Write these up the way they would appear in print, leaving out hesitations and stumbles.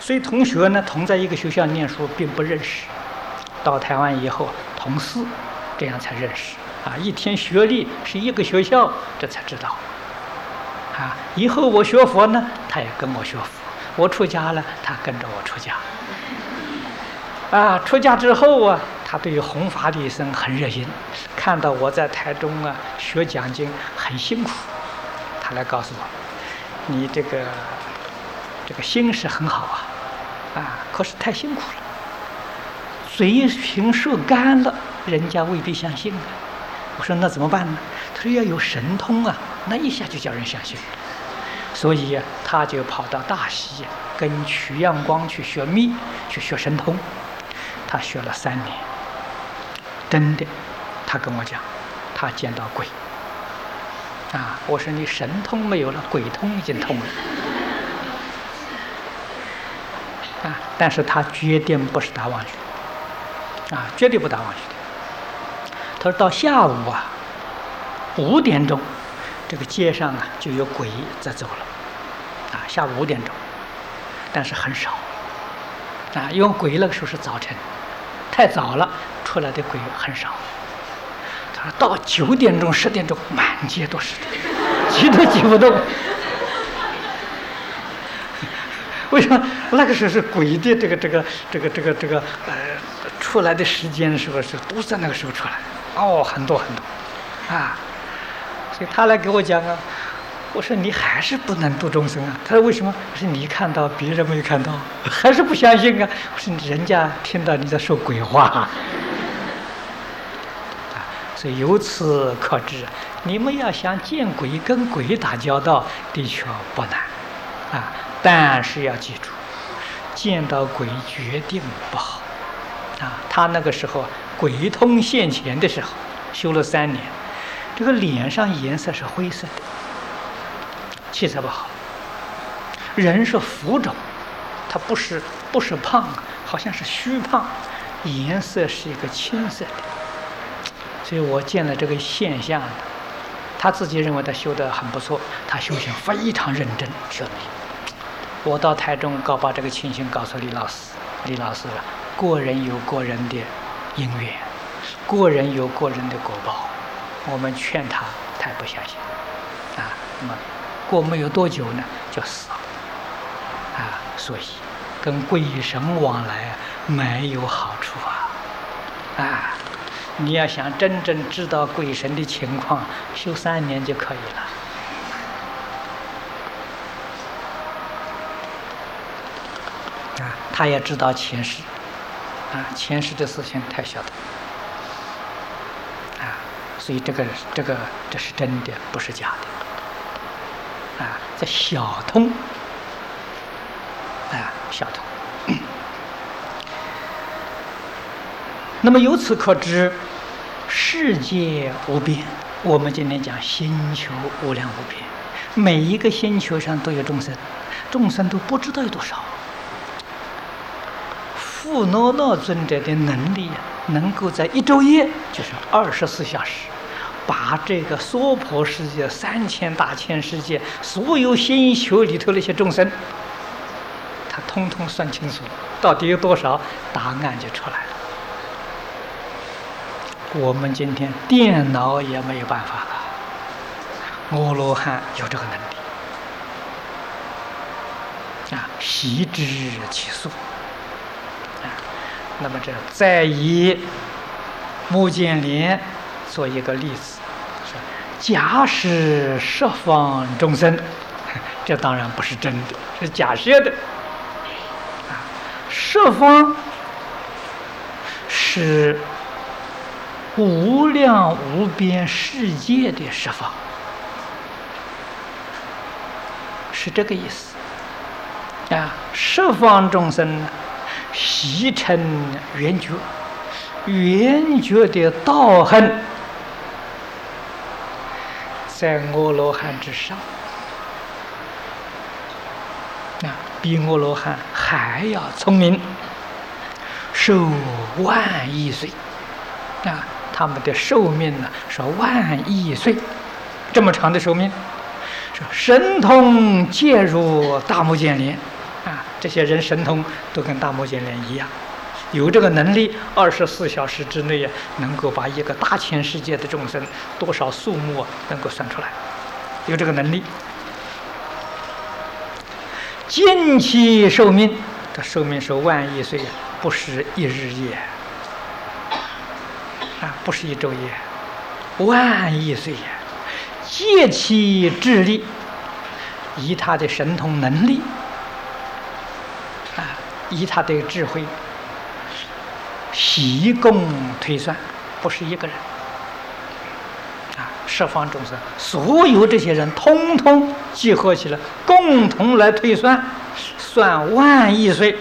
所以同学呢同在一个学校念书并不认识，到台湾以后同寺，这样才认识啊。一听学历是一个学校，这才知道啊。以后我学佛呢，他也跟我学佛；我出家了，他跟着我出家。啊，出家之后啊，他对于弘法利生很热心，看到我在台中啊学讲经很辛苦，他来告诉我，你这个心是很好啊，可是太辛苦了，嘴平舌干了，人家未必相信啊。我说那怎么办呢？他说要有神通啊，那一下就叫人相信了。所以他就跑到大溪跟曲阳光去学密，去学神通。他学了3年，真的，他跟我讲，他见到鬼啊。我说你神通没有了，鬼通已经通了啊。但是他决定不是打妄语啊，绝对不打妄语的。他说到下午啊5点钟，这个街上啊就有鬼在走了啊，下午5点钟，但是很少啊，因为鬼那个时候是早晨。太早了，出来的鬼很少。他说到9点钟、10点钟，满街都是，挤都挤不动。为什么？那个时候是鬼的这个出来的时间的时候是都在那个时候出来，哦，很多啊。所以他来给我讲啊，我说你还是不能度众生啊。他说为什么？我说你看到别人没看到，还是不相信啊。我说人家听到你在说鬼话所以由此可知，你们要想见鬼跟鬼打交道，的确不难啊，但是要记住，见到鬼决定不好啊。他那个时候鬼通现前的时候，修了3年，这个脸上颜色是灰色的，气色不好。人是浮肿，他不是胖，好像是虚胖，颜色是一个青色的。所以我见了这个现象，他自己认为他修得很不错，他修行非常认真修的。我到台中把这个情形告诉李老师，李老师了，个人有个人的因缘，个人有个人的果报，我们劝他也不相信啊。那么过没有多久呢，就死了啊。所以跟鬼神往来没有好处啊。你要想真正知道鬼神的情况，修3年就可以了啊。他也知道前世啊，前世的事情太晓得啊，所以这是真的，不是假的啊。这小通啊，小通。那么由此可知，世界无边。我们今天讲星球无量无边，每一个星球上都有众生，众生都不知道有多少。富罗那尊者的能力能够在1昼夜，就是24小时，把这个娑婆世界3000大千世界所有星球里头那些众生，他通通算清楚，到底有多少，答案就出来了。我们今天电脑也没有办法了，阿罗汉有这个能力啊，悉知其数啊。那么这再以目犍连做一个例子，说假使十方众生，这当然不是真的，是假设的啊。十方是无量无边世界的十方，是这个意思啊。十方众生悉成圆觉，圆觉的道行在阿罗汉之上啊，比阿罗汉还要聪明，寿万亿岁啊。他们的寿命呢是10000亿岁，这么长的寿命，说神通介入大目犍连啊， 这些人神通都跟大目犍连一样，有这个能力，24小时之内能够把一个大千世界的众生多少数目能够算出来，有这个能力。尽其寿命，这寿命是万亿岁，不是一日夜啊，不是一昼夜，万亿岁。借其智力，以他的神通能力啊，以他的智慧，习共推算，不是一个人啊，十方众生，所有这些人通通集合起来，共同来推算，算万亿岁。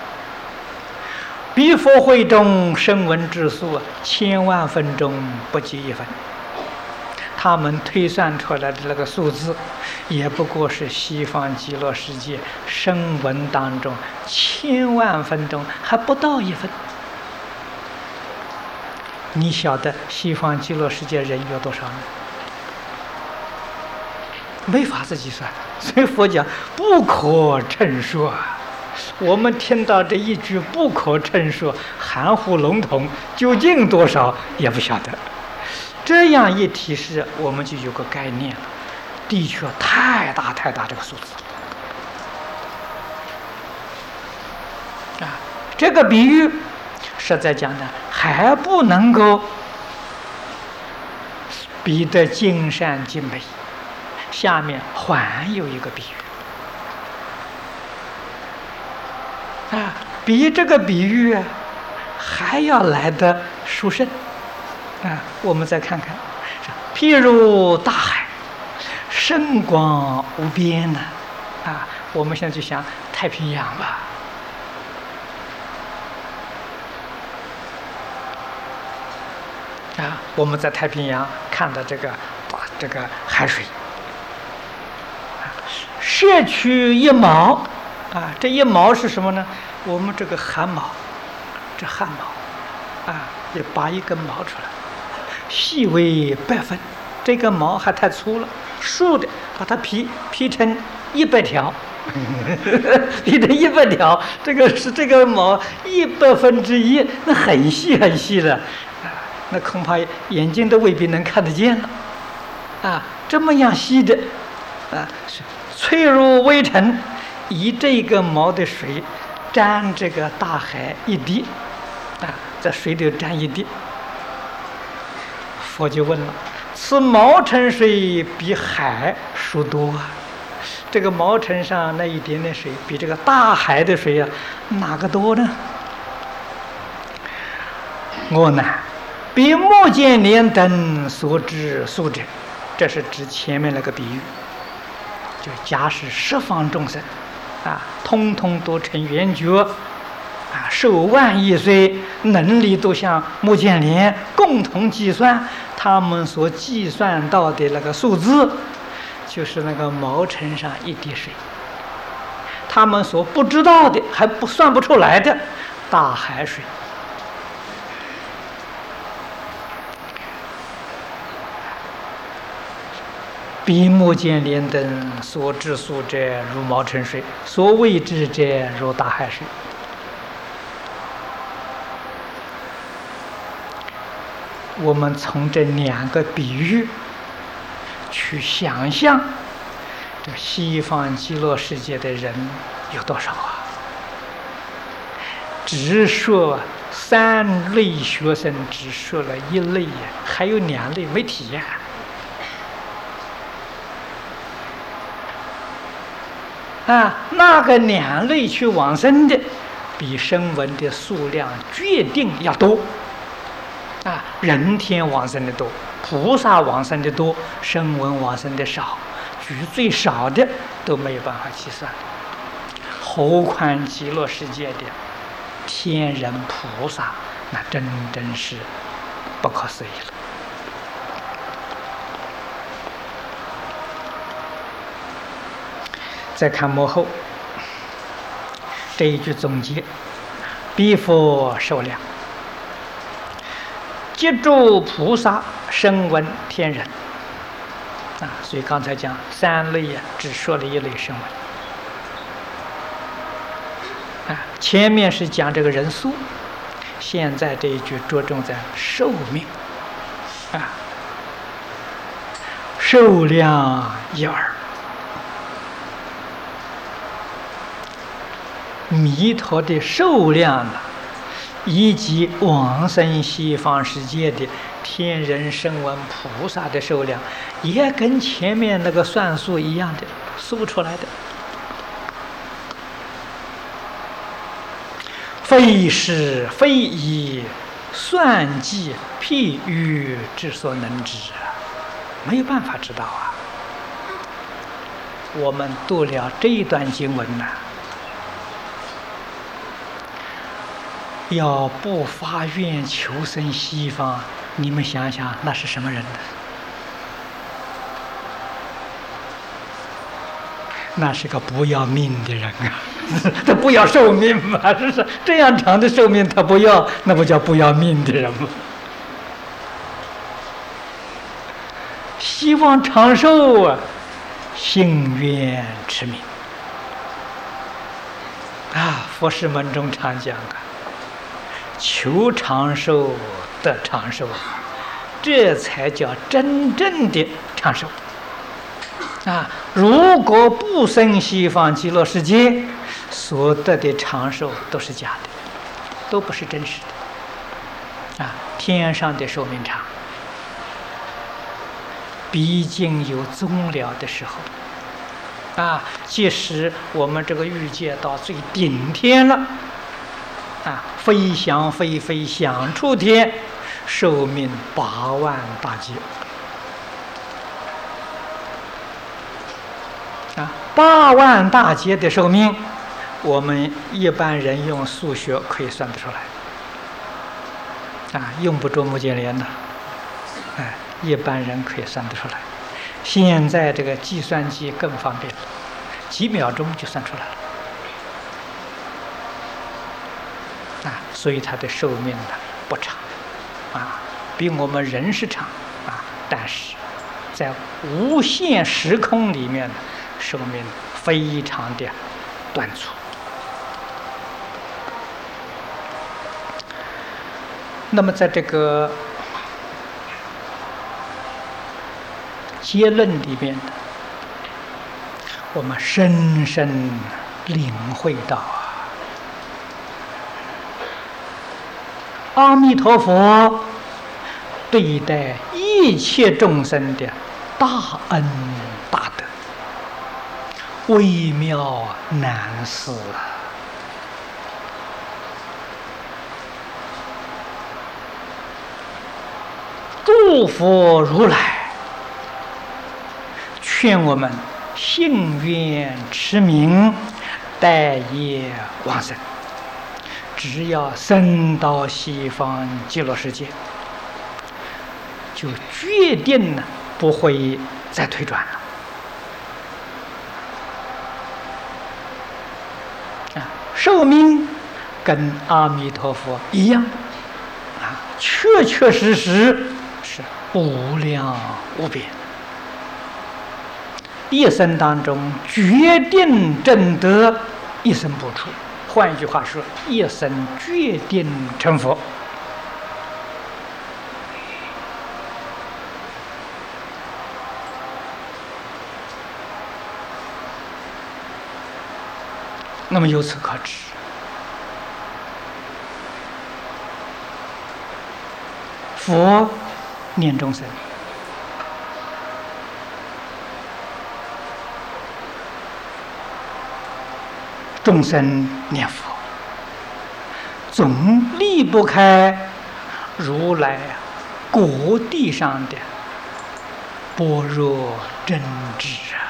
彼佛会中声闻之数，千万分钟不及一分。他们推算出来的那个数字，也不过是西方极乐世界声闻当中千万分钟还不到一分。你晓得西方极乐世界人有多少呢？没法子计算，所以佛讲不可称数啊。我们听到这一句不可称数，含糊笼统，究竟多少也不晓得。这样一提示，我们就有个概念了。的确太大太大这个数字啊！这个比喻实在讲呢，还不能够比得尽善尽美。下面还有一个比喻啊，比这个比喻还要来得殊胜啊！我们再看看，譬如大海，深广无边呢啊！我们现在就想太平洋吧。啊，我们在太平洋看到这个海水，摄取一毛，啊，这一毛是什么呢？我们这个汗毛，这汗毛，啊，也拔一根毛出来，细为100分，这根毛还太粗了，竖的把它劈成100条，劈成100条，这个毛100分之一，那很细很细的。那恐怕眼睛都未必能看得见了，啊，这么样细的，啊，脆如微尘，以这个毛的水沾这个大海一滴，啊，在水里沾一滴。佛就问了：此毛尘水比海殊多啊？这个毛尘上那一点点水，比这个大海的水啊，哪个多呢？我呢？比目犍连等所知数者，这是指前面那个比喻，就假使十方众生，啊，通通都成圆觉，啊，寿万亿岁，能力都像目犍连，共同计算，他们所计算到的那个数字，就是那个毛尘上一滴水，他们所不知道的，还不算不出来的大海水。比目犍连等所知数者，如毛尘水；所未知者，如大海水。我们从这2个比喻去想象，这西方极乐世界的人有多少啊？只说3类学生，只说了1类呀，还有2类没提呀。啊，那个2类去往生的，比声闻的数量决定要多。啊，人天往生的多，菩萨往生的多，声闻往生的少，举最少的都没有办法计算。何况极乐世界的天人菩萨，那真是不可思议了。再看幕后这一句总结：彼佛寿量，皆诸菩萨、声闻、天人。啊，所以刚才讲3类呀，只说了1类声闻。 前面是讲这个人数，现在这一句着重在寿命寿量一耳。弥陀的寿量呢，以及往生西方世界的天人声闻菩萨的寿量，也跟前面那个算数一样的，数出来的。非是非以算计譬喻之所能知，没有办法知道啊。我们读了这一段经文呢，要不发愿求生西方，你们想想那是什么人呢？那是个不要命的人啊！他不要寿命嘛，是不是？这样长的寿命他不要，那不叫不要命的人吗？希望长寿啊，信愿持名佛事门中常讲求长寿得长寿，这才叫真正的长寿。如果不生西方极乐世界，所得的长寿都是假的，都不是真实的。天上的寿命长，毕竟有终了的时候。即使我们这个欲界到最顶天了，飞翔飞飞想出天，寿命8万大劫。8万大劫的寿命，我们一般人用数学可以算得出来，用不着目犍连的，一般人可以算得出来。现在这个计算机更方便了，几秒钟就算出来了。所以它的寿命呢不长，比我们人是长，但是在无限时空里面，寿命非常的短促。那么在这个结论里面，我们深深领会到阿弥陀佛对待一切众生的大恩大德，微妙难思诸佛如来劝我们信愿持名，待业往生。只要生到西方极乐世界，就决定了不会再退转了。寿命跟阿弥陀佛一样，确确实实是无量无边。一生当中决定证得一生不出，换一句话说，一生决定成佛。那么由此可知，佛念众生，众生念佛，总离不开如来果地上的般若真智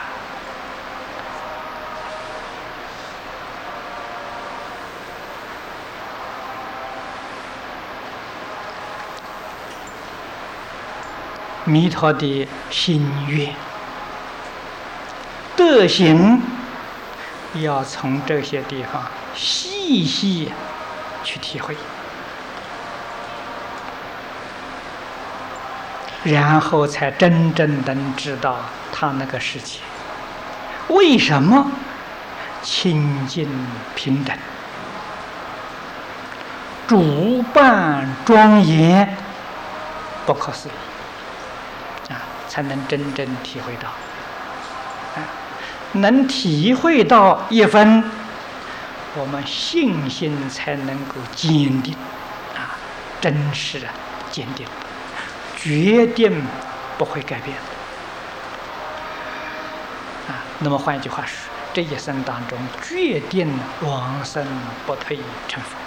弥陀的心愿德行，要从这些地方细细去体会，然后才真正能知道他那个世界为什么清净平等， 主办庄严，不可思议啊，才能真正体会到。能体会到一分，我们信心才能够坚定啊，真实的坚定，决定不会改变啊。那么换一句话说，这一生当中决定往生不退成佛。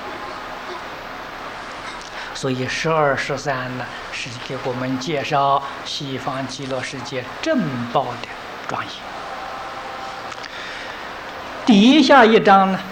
所以12、13呢，是给我们介绍西方极乐世界正报的庄严。底下一章呢，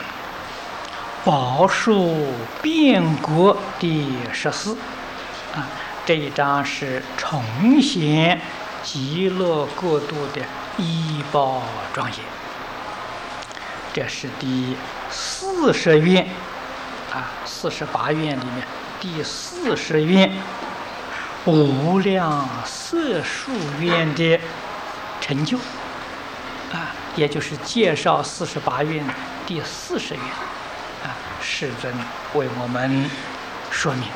宝树变国第14啊，这一章是重现极乐国度的依报庄严。这是第40愿啊，48愿里面第40愿无量色数愿的成就啊，也就是介绍48愿第40愿啊，世尊为我们说明，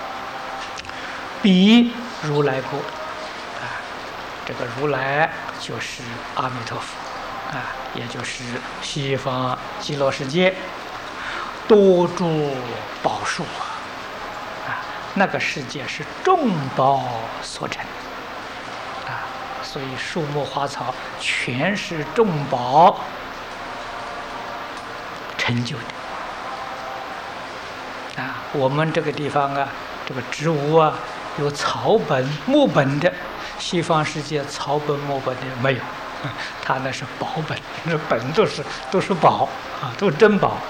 彼如来国啊，这个如来就是阿弥陀佛啊，也就是西方极乐世界多诸宝树啊，那个世界是众宝所成啊，所以树木花草全是众宝成就的啊。我们这个地方啊，这个植物啊，有草本、木本的，西方世界草本、木本的没有，它那是宝本，那本都是宝啊，都是真宝。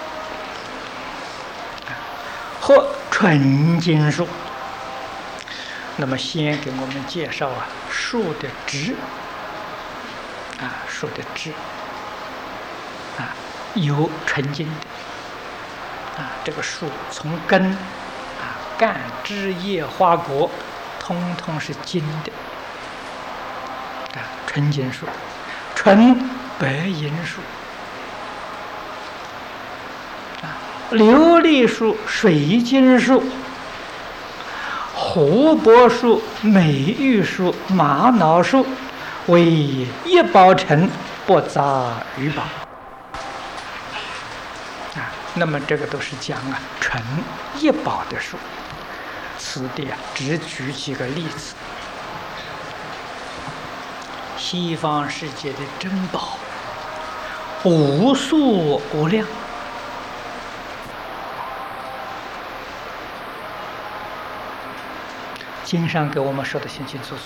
或纯金树，那么先给我们介绍啊树的枝啊，树的枝啊有纯金的啊，这个树从根啊干枝叶花果通通是金的啊，纯金树，纯白银树。琉璃树、水晶树、湖泊树、美玉树、玛瑙树，为一宝成，不杂于宝啊。那么这个都是讲啊纯一宝的树。此地啊，只举几个例子。西方世界的珍宝无数无量。经上给我们说的清清楚楚，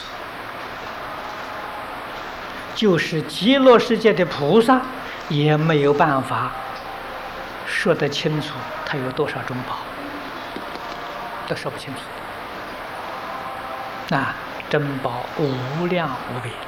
就是极乐世界的菩萨也没有办法说得清楚，它有多少种宝，都说不清楚。那珍宝无量无边，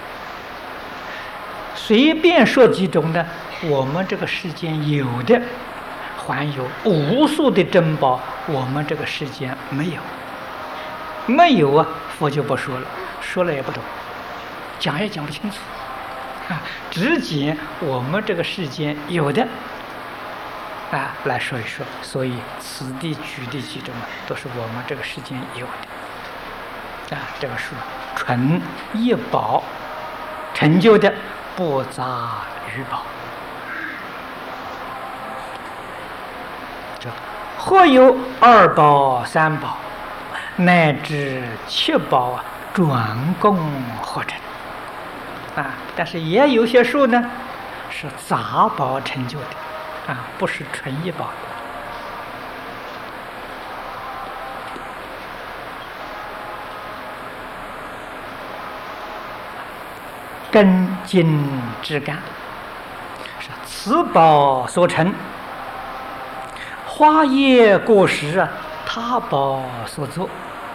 随便说几种呢？我们这个世间有的，还有无数的珍宝，我们这个世间没有。没有啊，佛就不说了，说了也不懂，讲也讲不清楚啊，只讲我们这个世间有的啊来说一说。所以此地举的几种啊，都是我们这个世间有的啊。这个是纯一宝成就的，不杂于宝。这或有2宝、3宝。乃至7宝啊，转供合成啊，但是也有些树呢是杂宝成就的啊，不是纯一宝的。根茎枝干是此宝所成，花叶果实啊，他宝所作。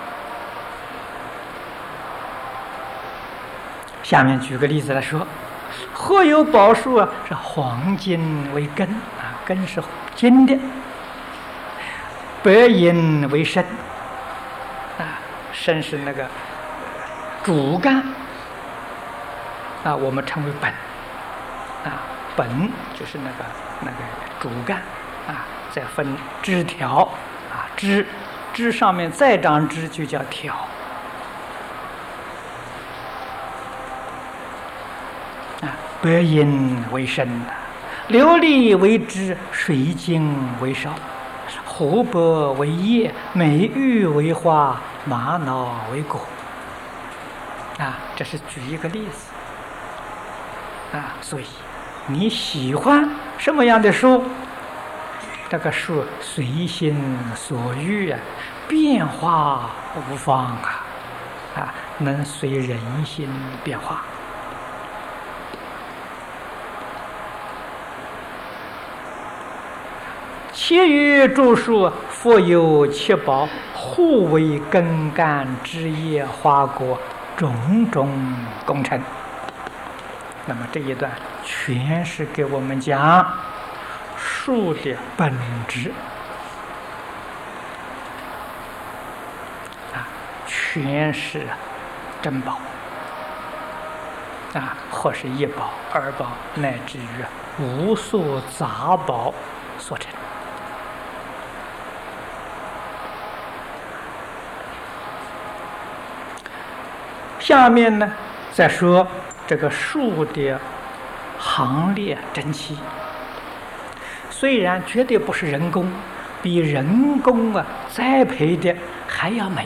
下面举个例子来说，或有宝树啊，是黄金为根啊，根是金的；白银为身啊，身是那个主干啊，我们称为本啊，本就是那个主干啊， 再分枝条啊，枝上面再长枝就叫条啊。白阴为身，琉璃为枝，水晶为梢，湖泊为叶，美玉为花，玛瑙为果啊。这是举一个例子啊。所以你喜欢什么样的树，这个树随心所欲啊，变化无方啊，能随人心变化。其余诸树，复有七宝，互为根干枝叶花果种种工程。那么这一段全是给我们讲树的本质啊，全是珍宝啊，或是一宝、二宝，乃至于无数杂宝所成。下面呢，再说这个树的行列整齐，虽然绝对不是人工，比人工栽培的还要美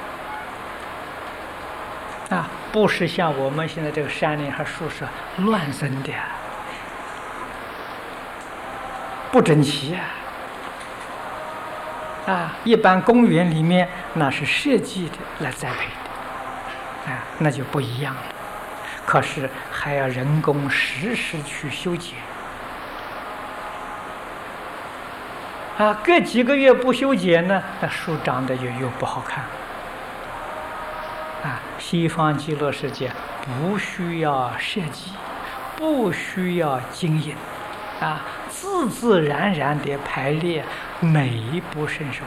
啊，不是像我们现在这个山林和树是乱生的，不整齐啊。一般公园里面那是设计的来栽培的啊，那就不一样了。可是还要人工时时去修剪啊，隔几个月不修剪呢，那树长得又不好看啊。西方极乐世界不需要设计，不需要经营啊，自自然然的排列，美不胜收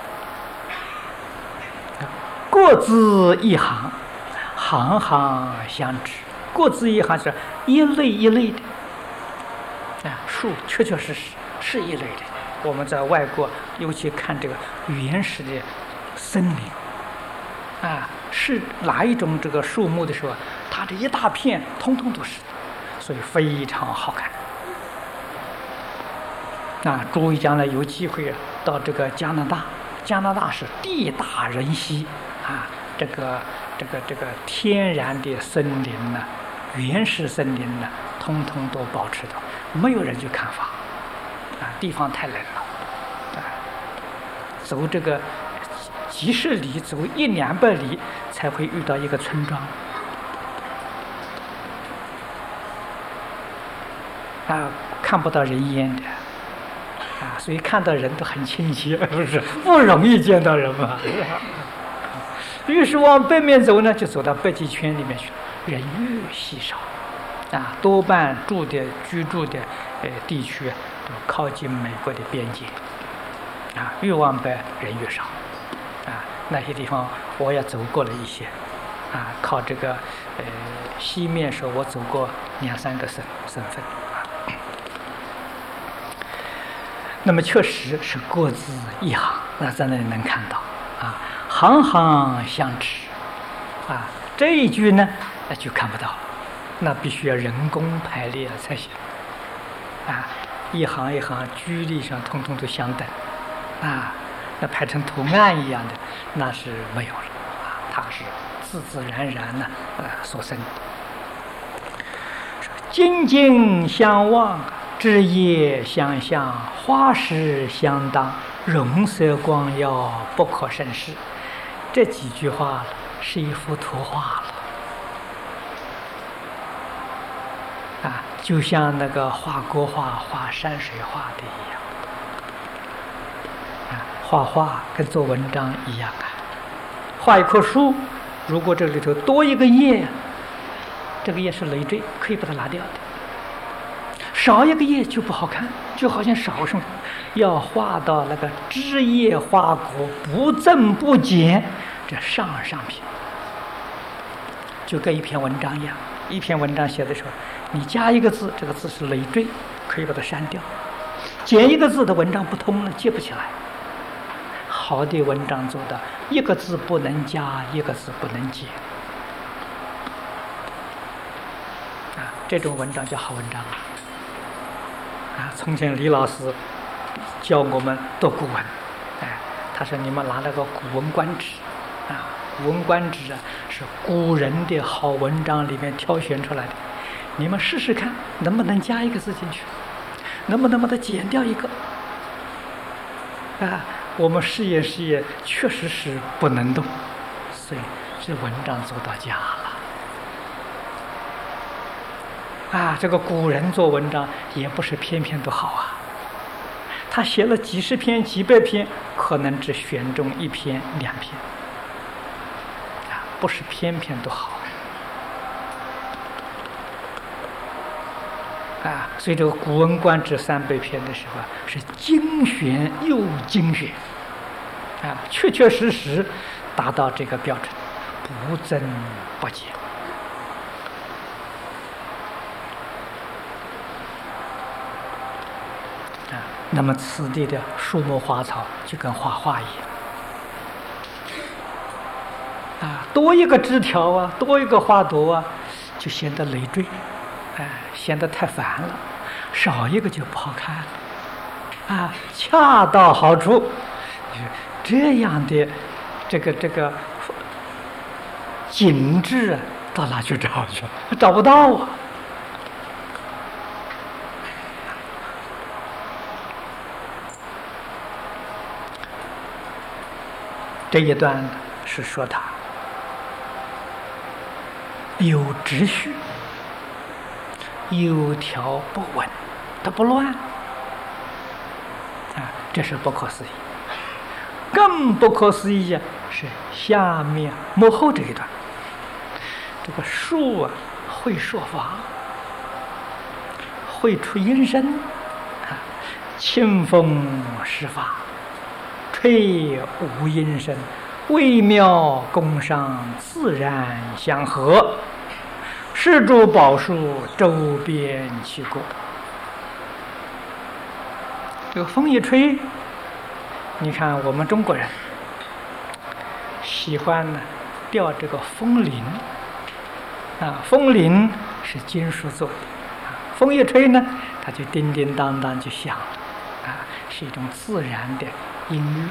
啊。各自一行，行行相知。各自一行是一类一类的啊，树确确实实是一类的。我们在外国尤其看这个原始的森林啊，是哪一种这个树木的时候，它这一大片通通都是的，所以非常好看啊。诸位将来有机会到这个加拿大，加拿大是地大人稀啊，这个天然的森林呢，原始森林呢，通通都保持到，没有人去砍伐啊，地方太冷了啊，走这个几十里，走100-200里才会遇到一个村庄啊，看不到人烟的啊，所以看到人都很亲切，不是不容易见到人嘛。于是往北面走呢，就走到北极圈里面去，人越稀少啊，多半居住的地区都靠近美国的边界啊，越往北人越少啊。那些地方我也走过了一些啊，靠这个西面说我走过2-3个省份啊。那么确实是各自一行，那在那里能看到啊，行行相知啊，这一句呢就看不到，那必须要人工排列才行啊，一行一行居力上通通都相等啊，那排成图案一样的那是没有了啊，它是自自然然的所生的。金金相望，枝叶相向，花实相当，容色光耀，不可胜视。这几句话是一幅图画了啊，就像那个画国画、画山水画的一样啊，画画跟做文章一样啊。画一棵树，如果这里头多一个叶，这个叶是累赘，可以把它拿掉的；少一个叶就不好看，就好像少什么，要画到那个枝叶花果不增不减，这上品，就跟一篇文章一样。一篇文章写的时候，你加一个字，这个字是累赘，可以把它删掉捡一个字的文章不通了，接不起来。好的文章做到一个字不能加，一个字不能减。这种文章叫好文章从前李老师教我们读古文，他说你们拿那个《古文观止》《古文观止》是古人的好文章里面挑选出来的，你们试试看能不能加一个字进去，能不能把它减掉一个我们试验试验，确实是不能动，所以这文章做到家了这个古人做文章也不是篇篇都好他写了几十篇几百篇，可能只选中1篇2篇不是篇篇都好所以这个《古文观止》300篇的时候是精选又精选确确实实达到这个标准，不增不减那么此地的树木花草就跟画画一样多一个枝条多一个花朵就显得累赘显得太烦了，少一个就不好看了恰到好处，这样的这个景致到哪去找去？找不到这一段是说他有秩序，有条不紊，它不乱这是不可思议。更不可思议是下面幕后这一段，这个树会说法，会出音声清风施法，吹无音声，微妙工商，自然相合，是诸宝树周边其过。这个风一吹，你看我们中国人喜欢吊这个风铃风铃是金属做的风一吹呢，它就叮叮当当就响了是一种自然的音乐。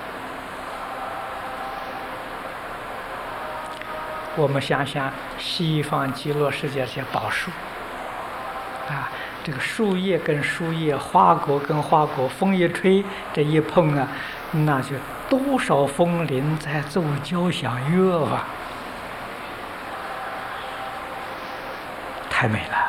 我们想想西方极乐世界这些宝树这个树叶跟树叶，花果跟花果，风一吹，这一碰那就多少风铃在奏交响乐太美了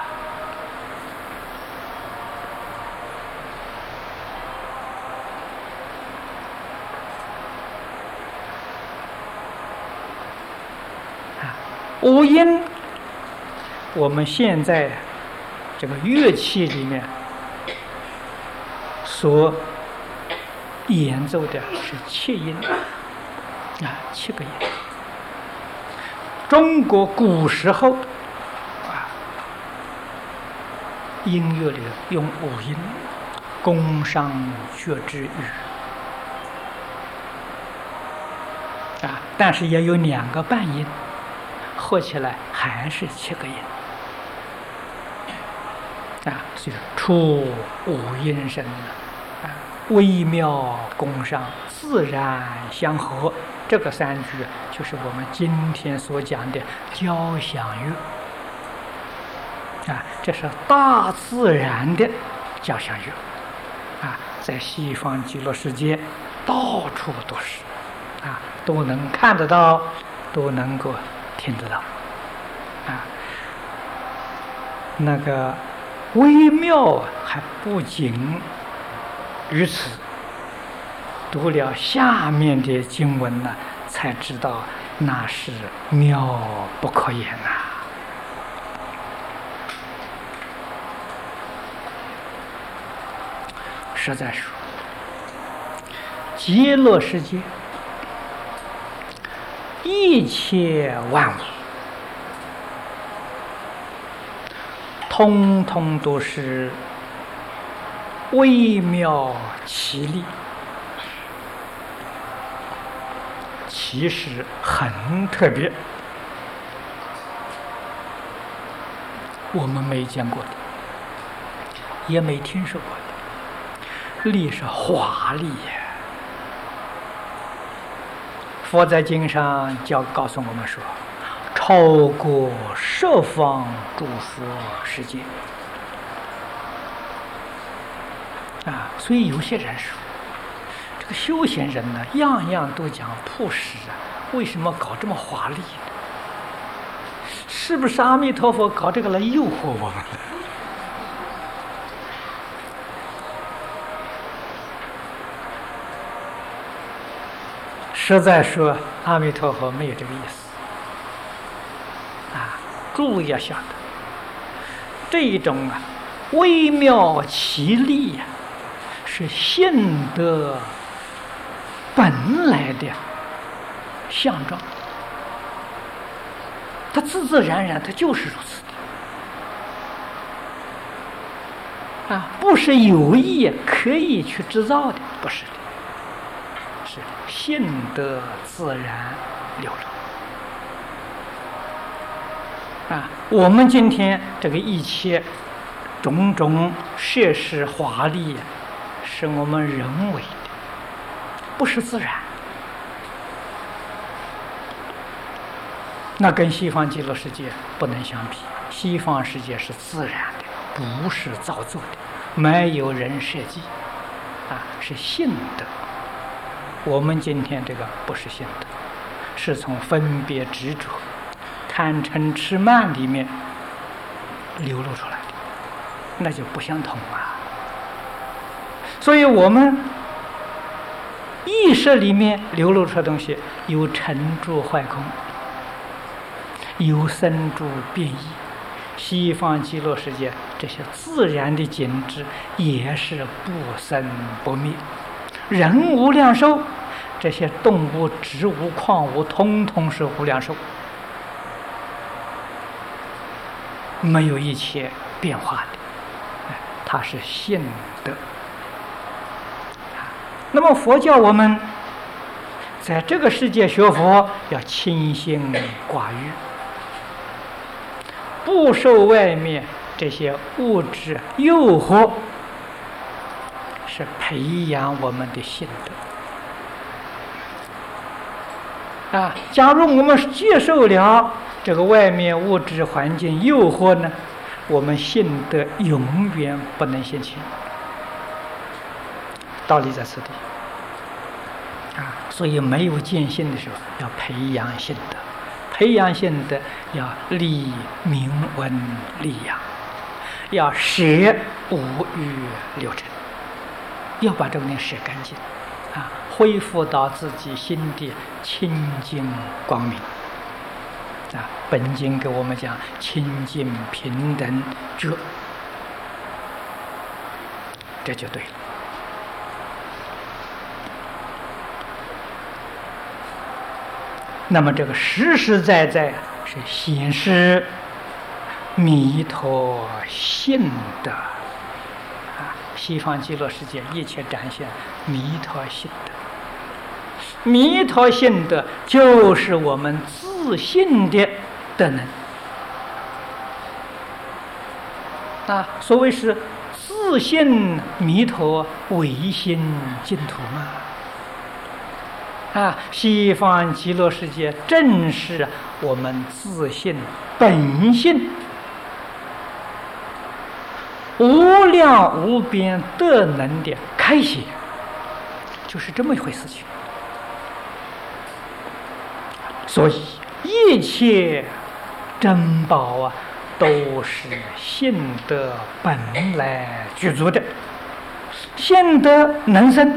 五音，我们现在这个乐器里面所演奏的是7音7个音。中国古时候音乐里用5音，宫商角徵羽但是也有2个半音，合起来还是7个音所以出5音声微妙工商，自然相合。这个3句就是我们今天所讲的交响乐这是大自然的交响乐在西方极乐世界到处都是都能看得到，都能够听得到那个微妙还不仅于此，读了下面的经文才知道那是妙不可言实在说，极乐世界一切万物通通都是微妙其力，其实很特别，我们没见过的，也没听说过的。力是华丽呀！佛在经上告诉我们说，超过十方诸佛世界啊！所以有些人说，这个修行人呢，样样都讲朴实啊，为什么搞这么华丽呢？是不是阿弥陀佛搞这个来诱惑我们？实在说，阿弥陀佛没有这个意思啊！诸位要晓得，这一种啊微妙其力呀，是性德本来的相状，它自自然然，它就是如此的啊，不是有意刻意去制造的，不是的。是性德自然流露啊！我们今天这个一切种种设施华丽，是我们人为的，不是自然。那跟西方极乐世界不能相比，西方世界是自然的，不是造作的，没有人设计啊，是性德。我们今天这个不是性德，是从分别执着、贪嗔痴慢里面流露出来的，那就不相同啊。所以我们意识里面流露出来的东西，有沉住坏空，有生住变异。西方极乐世界这些自然的景致也是不生不灭。人无量寿，这些动物、植物、矿物，通通是无量寿，没有一切变化的，它是性德。那么佛教我们在这个世界学佛，要清心寡欲，不受外面这些物质诱惑，是培养我们的性德啊。假如我们接受了这个外面物质环境诱惑呢，我们性德永远不能现前。道理在此地啊，所以没有见性的时候，要培养性德，培养性德要立名闻利养，要舍五欲六尘。要把这个东西舍干净啊，恢复到自己心地清净光明啊。本经给我们讲清净平等觉，这就对了。那么这个实实在在是显示弥陀性德。西方极乐世界一切展现弥陀性德，弥陀性德就是我们自信的德能啊。所谓是自信弥陀唯心净土嘛啊。西方极乐世界正是我们自信本性无量无边德能的开显，就是这么一回事情。所以一切珍宝啊，都是性德本来具足的，性德能生，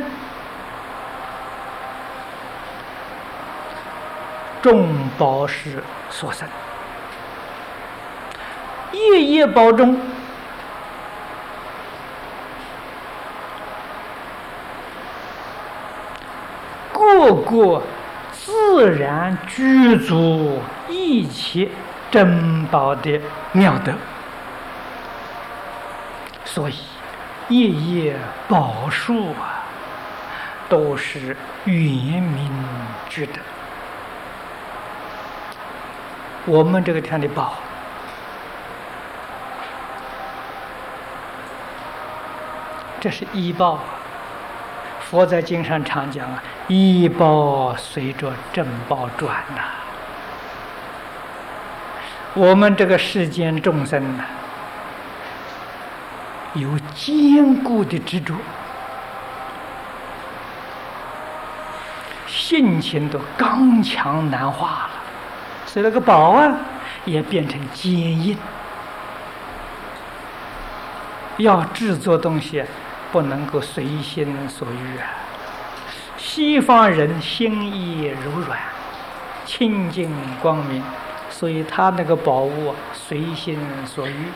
众宝是所生，夜夜宝中个个自然具足一切珍宝的妙德，所以夜夜宝树啊，都是圆明具德。我们这个天的宝，这是依报啊。佛在经上常讲啊，依报随着正报转呐。我们这个世间众生呐，有坚固的执着，性情都刚强难化了，所以那个宝啊，也变成坚硬。要制作东西，不能够随心所欲啊。西方人心意柔软、清净光明，所以他那个宝物随心所欲。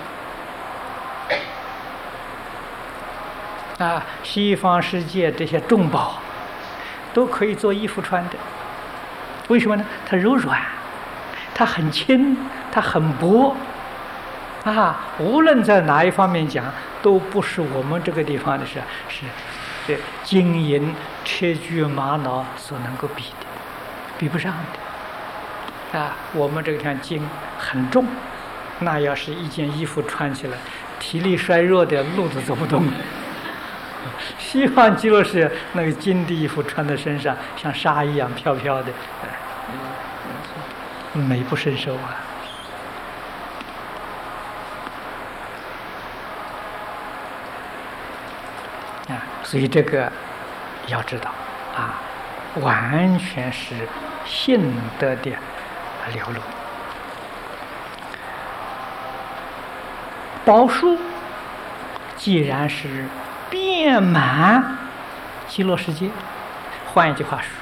啊，西方世界这些重宝都可以做衣服穿的，为什么呢？它柔软，它很轻，它很薄。啊，无论在哪一方面讲，都不是我们这个地方的是这金银铁具玛瑙所能够比的，比不上的。啊，我们这个地方金很重，那要是一件衣服穿起来，体力衰弱的路都走不动。西方极乐世界那个金的衣服穿在身上，像纱一样飘飘的，美不胜收啊。所以这个要知道啊，完全是信德的流露。宝树既然是遍满极乐世界，换一句话说，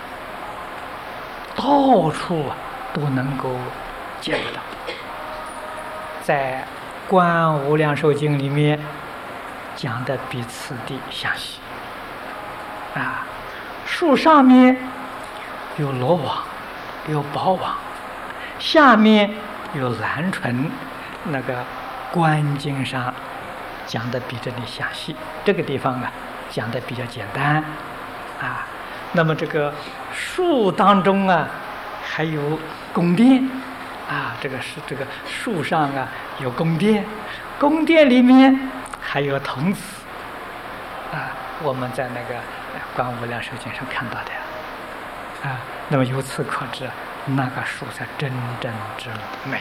到处都能够见得到。在《观无量寿经》里面讲的比此地详细。啊，树上面有罗网，有宝网，下面有蓝唇。那个《观经》上讲的比这里详细，这个地方啊讲的比较简单。啊，那么这个树当中啊还有宫殿。啊，这个树上啊有宫殿，宫殿里面还有童子。啊，我们在那个《观无量寿经》上看到的。啊，那么由此可知，那个树才真正之美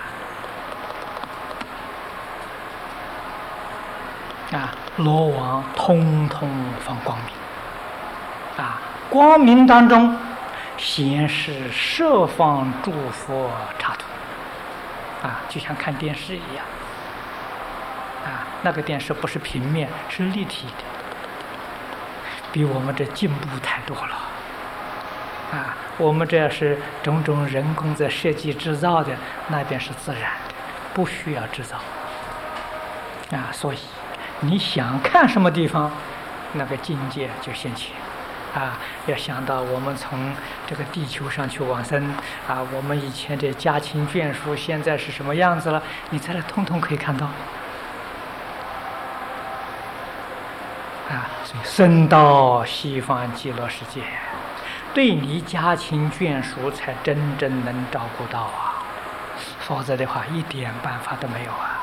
呀！啊，罗网通通放光明。啊，光明当中显示十方诸佛刹土。啊，就像看电视一样。啊，那个电视不是平面，是立体的，比我们这进步太多了。啊，我们这是种种人工在设计制造的，那边是自然的，不需要制造。啊，所以你想看什么地方，那个境界就现前。啊，要想到我们从这个地球上去往生，啊，我们以前的家亲眷属现在是什么样子了，你在这通通可以看到。啊，所以生到西方极乐世界，对你家亲眷属才真正能照顾到啊，否则的话一点办法都没有啊。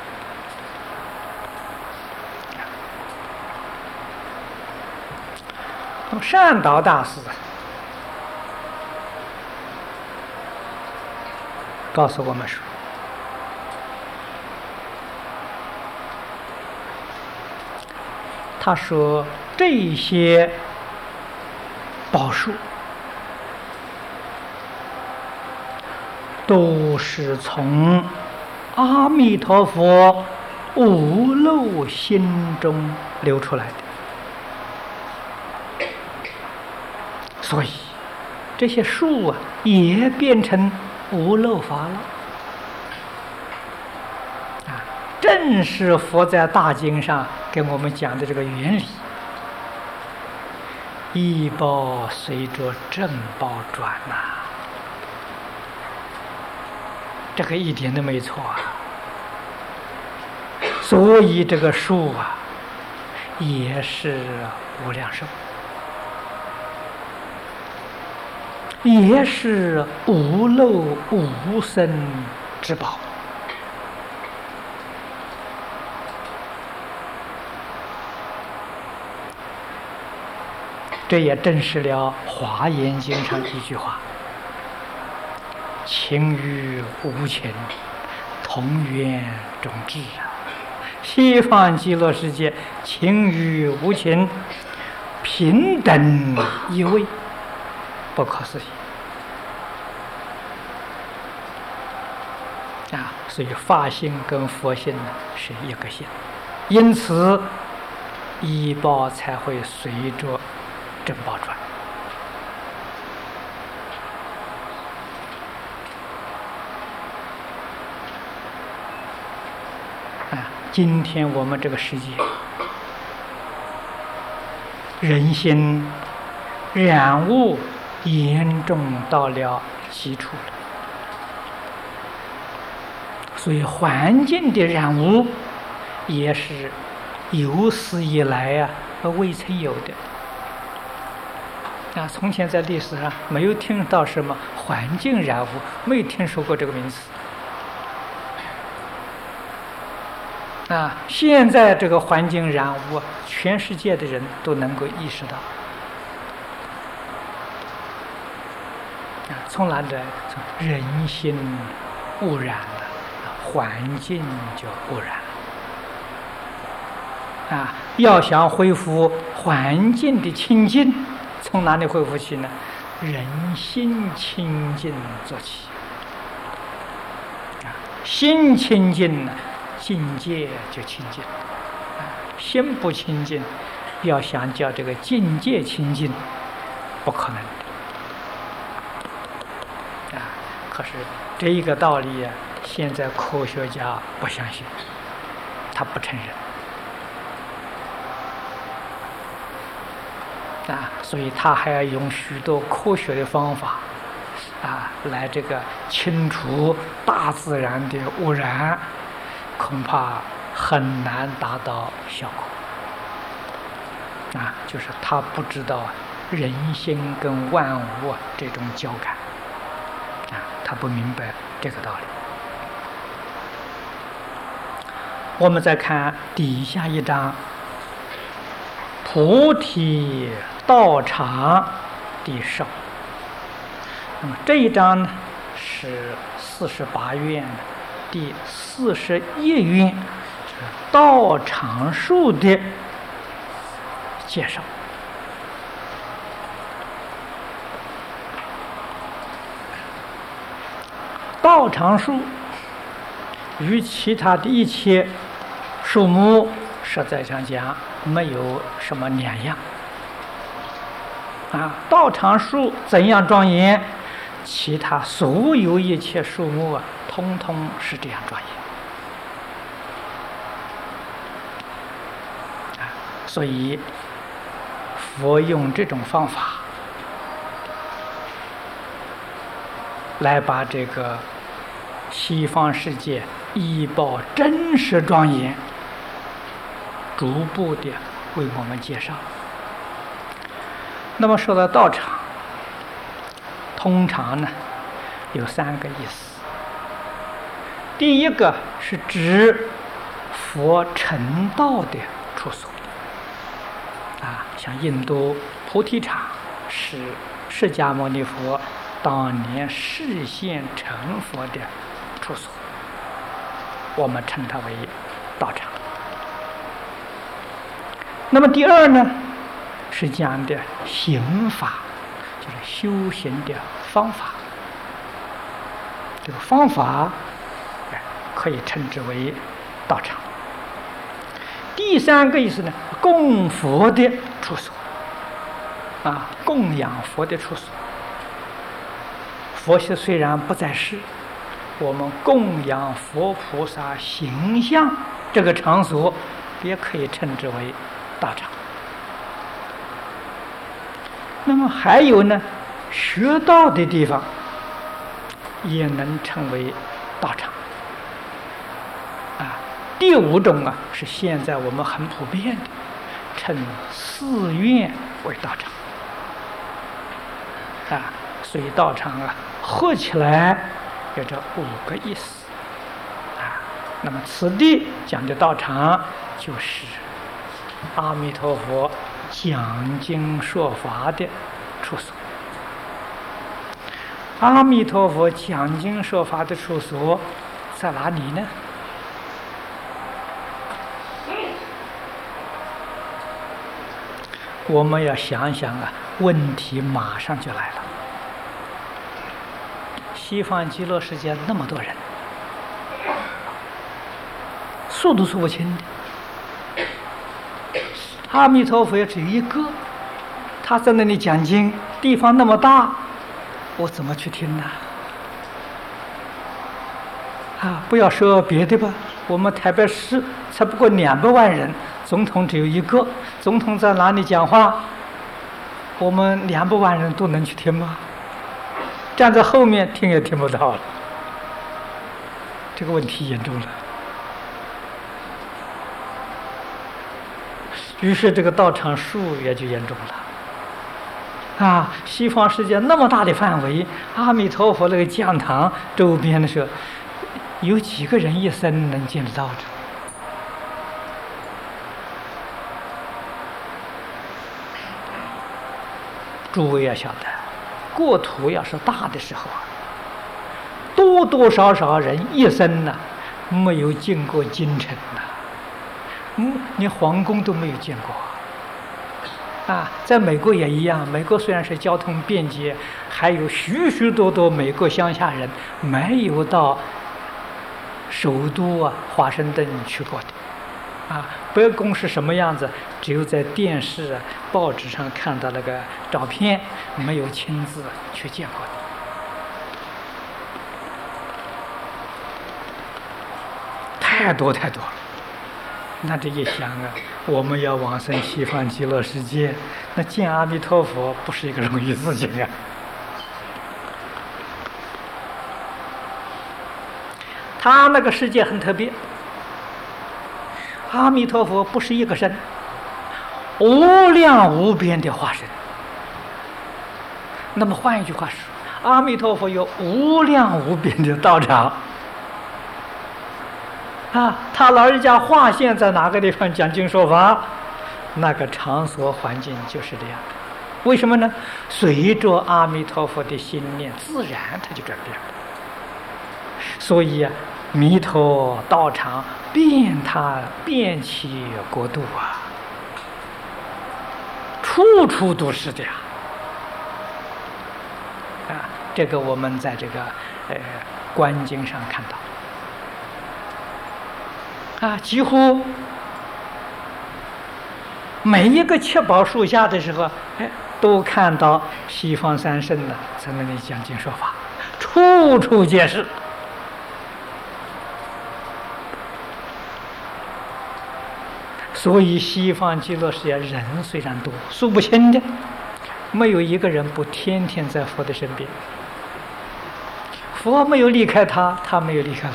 善导大师告诉我们说，他说这些宝树都是从阿弥陀佛无漏心中流出来的。所以这些树啊也变成无漏法了。啊，正是佛在大经上给我们讲的这个原理，依报随着正报转呐，这个一点都没错啊。所以这个树啊， 也是无量寿，也是无漏无生之宝。这也证实了《华严经》上一句话：“情与无情，同源种质啊！”西方极乐世界，情与无情平等一位，不可思议啊！所以法性跟佛性呢是一个性，因此依报才会随着正报转。今天我们这个世界，人心染污严重到了极处了，所以环境的染污也是有史以来未曾有的。从前在历史上没有听到什么环境染污，没有听说过这个名词。现在这个环境染污，全世界的人都能够意识到。从哪里来？从人心污染了，环境就污染了。要想恢复环境的清净，从哪里恢复起呢？人心清净做起。心清净呢，境界就清净。心不清净，要想叫这个境界清净，不可能的。可是这一个道理现在科学家不相信，他不承认。所以他还要用许多科学的方法来这个清除大自然的污染，恐怕很难达到效果。就是他不知道人心跟万物这种交感，他不明白这个道理。我们再看底下一章，菩提道场的少。那么这一章呢是48愿第41愿，道场数的介绍。道场数与其他的一切树木实在上讲没有什么两样。道场树怎样庄严，其他所有一切树木通通是这样庄严。所以佛用这种方法来把这个西方世界依报真实庄严逐步的为我们介绍。那么说到道场，通常呢有3个意思。第一个是指佛成道的处所，像印度菩提场是释迦牟尼佛当年示现成佛的处所，我们称它为道场。那么第二呢是讲的行法，就是修行的方法。这个方法可以称之为道场。第3个意思呢，供佛的处所，供养佛的处所。佛是虽然不在世，我们供养佛菩萨形象这个场所，也可以称之为道场。那么还有呢，学道的地方也能称为道场。第5种是现在我们很普遍的， 称寺院为道场啊，所以道场啊合起来有这5个意思啊。那么此地讲的道场就是阿弥陀佛讲经说法的处所。阿弥陀佛讲经说法的处所在哪里呢？我们要想想啊，问题马上就来了。西方极乐世界那么多人，数都数不清的。阿弥陀佛也只有一个，他在那里讲经，地方那么大，我怎么去听呢？啊，不要说别的吧，我们台北市才不过200万人，总统只有一个，总统在哪里讲话，我们200万人都能去听吗？站在后面听也听不到了，这个问题严重了。于是这个道场数也就严重了。啊，西方世界那么大的范围，阿弥陀佛那个讲堂周边的时候，有几个人一生能见得到的？诸位要晓得，国土要是大的时候啊，多多少少人一生呢，没有进过京城呐，连皇宫都没有见过。啊，在美国也一样，美国虽然是交通便捷，还有许许多多美国乡下人没有到首都啊华盛顿去过的。啊，白宫是什么样子，只有在电视啊、报纸上看到那个照片，没有亲自去见过的。太多太多了。那这一想啊，我们要往生西方极乐世界，那见阿弥陀佛不是一个容易事情啊。他那个世界很特别，阿弥陀佛不是一个身，无量无边的化身。那么换一句话说，阿弥陀佛有无量无边的道场。啊，他老人家化现在哪个地方讲经说法，那个场所环境就是这样的。为什么呢？随着阿弥陀佛的心念，自然它就转变了。所以啊，弥陀道场遍其国度啊，处处都是的呀。啊，这个我们在这个观经上看到。啊，几乎每一个七宝树下的时候，都看到西方三圣呢在那里讲经说法，处处皆是。所以西方极乐世界人虽然多，数不清的，没有一个人不天天在佛的身边。佛没有离开他，他没有离开佛。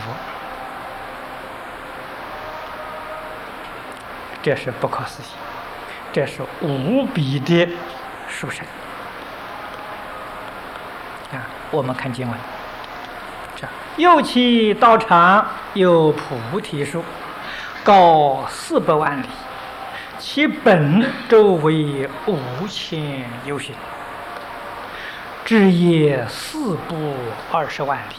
这是不可思议，这是无比的殊胜啊！我们看经文，这又其道场有菩提树，高400万里，其本周围5千由旬，枝叶4部20万里，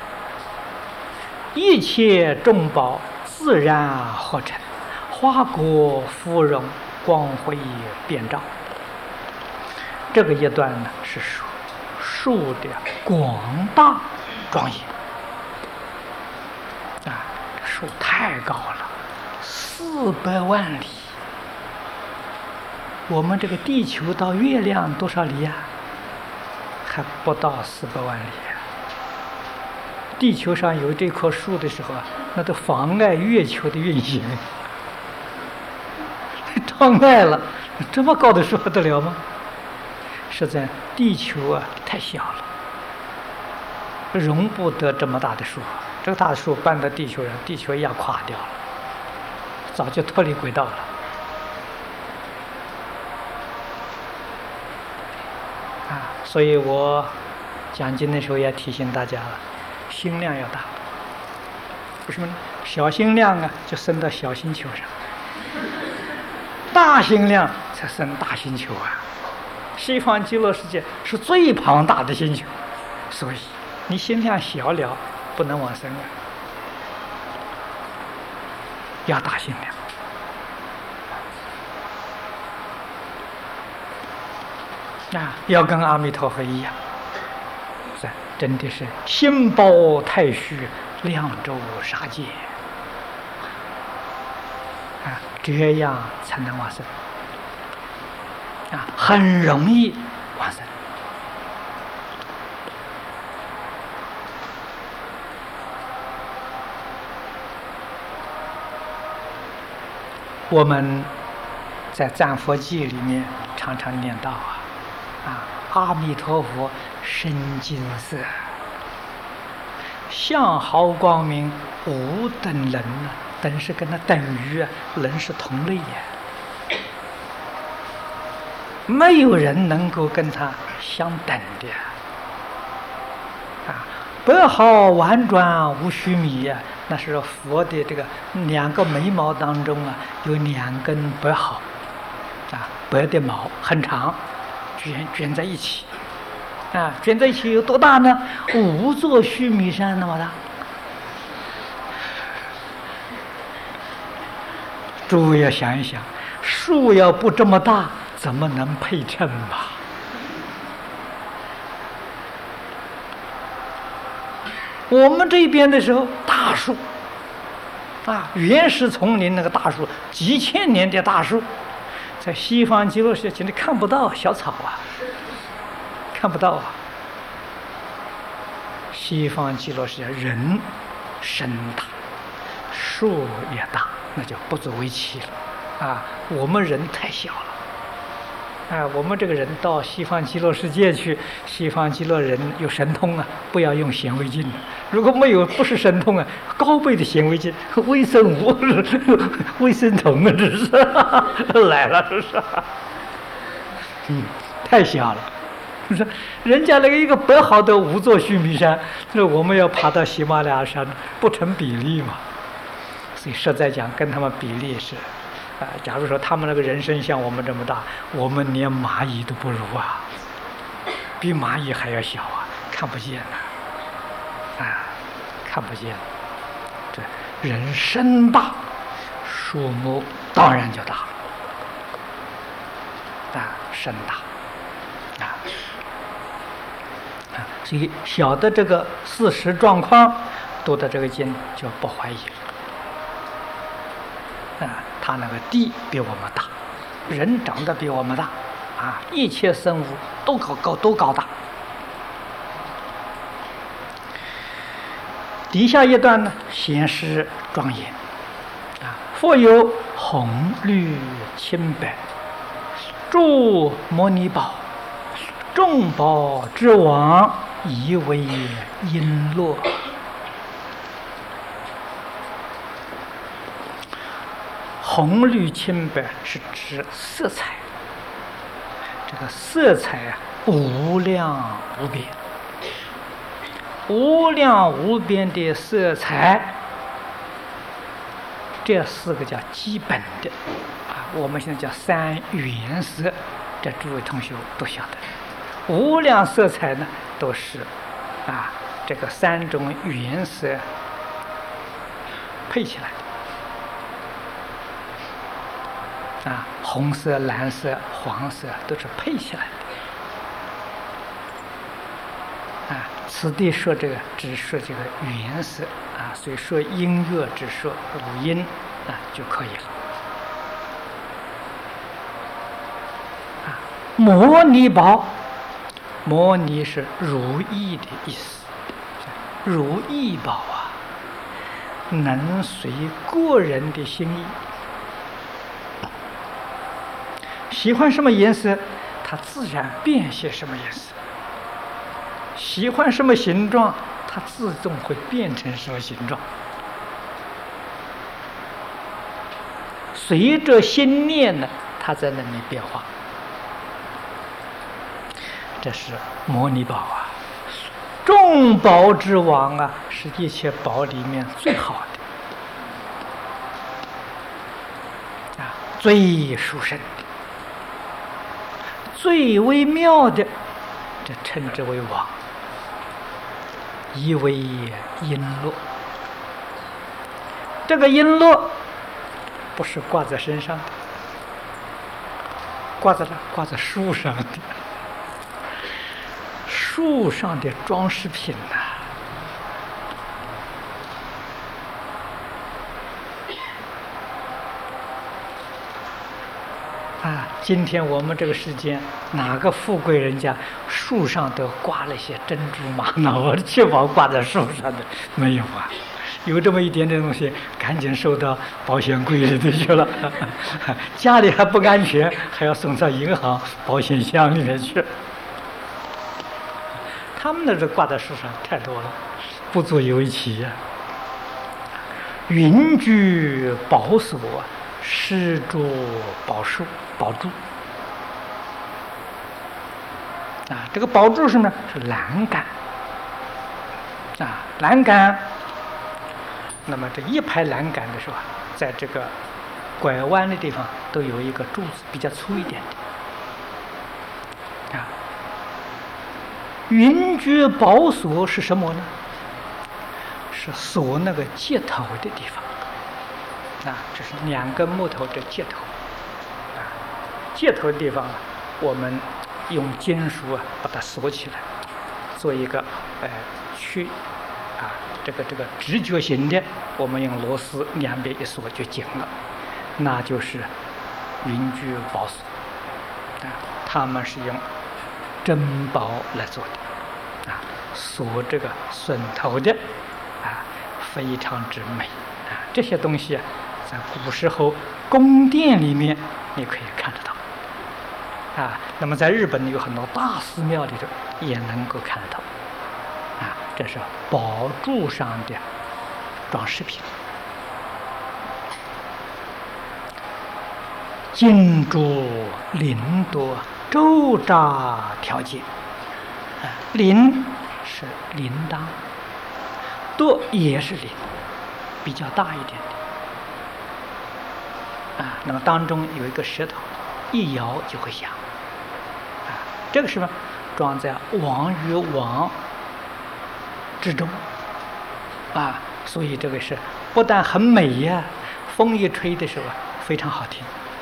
一切众宝自然合成。花果芙蓉，光辉遍照。这个一段呢是说树的广大庄严啊，树太高了，400万里。我们这个地球到月亮多少里呀？还不到400万里啊。地球上有这棵树的时候啊，那都妨碍月球的运行。障碍了，这么高的树得了吗？实在地球啊太小了，容不得这么大的树。这个大的树搬到地球上，地球压垮掉了，早就脱离轨道了。 所以我讲经的时候也提醒大家了，心量要大。为什么呢？小心量啊，就升到小星球上；大心量才升大星球啊。西方极乐世界是最庞大的星球，所以你心量小了，不能往生啊，要大心量。要跟阿弥陀佛一样，真的是心包太虚，量周杀戒这样才能往生很容易往生。我们在赞佛记里面常常念到阿弥陀佛身金色，相好光明，无等人等是跟他等于人是同类没有人能够跟他相等的白毫婉转无须弥那是佛的这个两个眉毛当中有两根白毫白的毛很长，卷在一起卷在一起有多大呢？5座须弥山那么大。诸位要想一想，树要不这么大，怎么能配称吧？我们这边的时候，大树原始丛林那个大树，几千年的大树，在西方极乐世界你看不到小草看不到西方极乐世界人身大，树也大，那就不足为奇了我们人太小了我们这个人到西方极乐世界去，西方极乐人有神通不要用显微镜，如果没有不是神通高倍的显微镜，微生物微生虫这是来了这是太小了，是不是？人家那个一个白毫的5座须弥山，那我们要爬到喜马拉雅山，不成比例嘛。所以实在讲，跟他们比例是假如说他们那个人身像我们这么大，我们连蚂蚁都不如比蚂蚁还要小看不见看不见。这人身大，数目当然就大身大所以晓得这个事实状况，读的这个经就不怀疑了他那个地比我们大，人长得比我们大一切生物都高大。底下一段呢，显示庄严复有红绿青白诸摩尼宝，众宝之王，以为璎珞。红绿青白是指色彩，这个色彩无量无边，无量无边的色彩，这4个叫基本的我们现在叫3原色，这诸位同学都晓得。无量色彩呢，都是这个3种原色配起来的红色、蓝色、黄色都是配起来的此地说这个只说这个原色所以说音乐只说五音就可以了摩尼宝，摩尼是如意的意思，如意宝能随个人的心意，喜欢什么颜色，它自然变些什么颜色；喜欢什么形状，它自动会变成什么形状。随着心念呢，它在那里变化。 这是摩尼宝啊，众宝之王啊，是一切宝里面最好的啊，最殊胜的，最微妙的，这称之为王，一为璎珞。这个璎珞不是挂在身上的，挂在树上的，树上的装饰品呐、今天我们这个世间，哪个富贵人家树上都挂了些珍珠玛瑙，确保挂在树上的没有啊？有这么一点点东西，赶紧收到保险柜里头去了。家里还不安全，还要送到银行保险箱里面去。他们那这挂在树上太多了，不足有一奇呀。云居宝所，施诸宝树、宝柱。这个宝柱是呢是栏杆。栏杆。那么这一排栏杆的时候，在这个拐弯的地方都有一个柱子，比较粗一点的。云居宝所是什么呢？是锁那个接头的地方。这是2根木头的接头。接头的地方我们用金属把它锁起来，做一个去这个直角形的，我们用螺丝2边一锁就紧了，那就是云居宝锁。他们是用珍宝来做的，锁这个榫头的，非常之美。这些东西在古时候宫殿里面你可以看得到。那么在日本有很多大寺庙里头也能够看得到。这是宝柱上的装饰品。金珠铃多，周匝条结。铃是铃铛，多也是铃，比较大一点的。那么当中有一个石头，一摇就会响。这个是什么？装在王与王之中。所以这个是不但很美呀，风一吹的时候非常好听。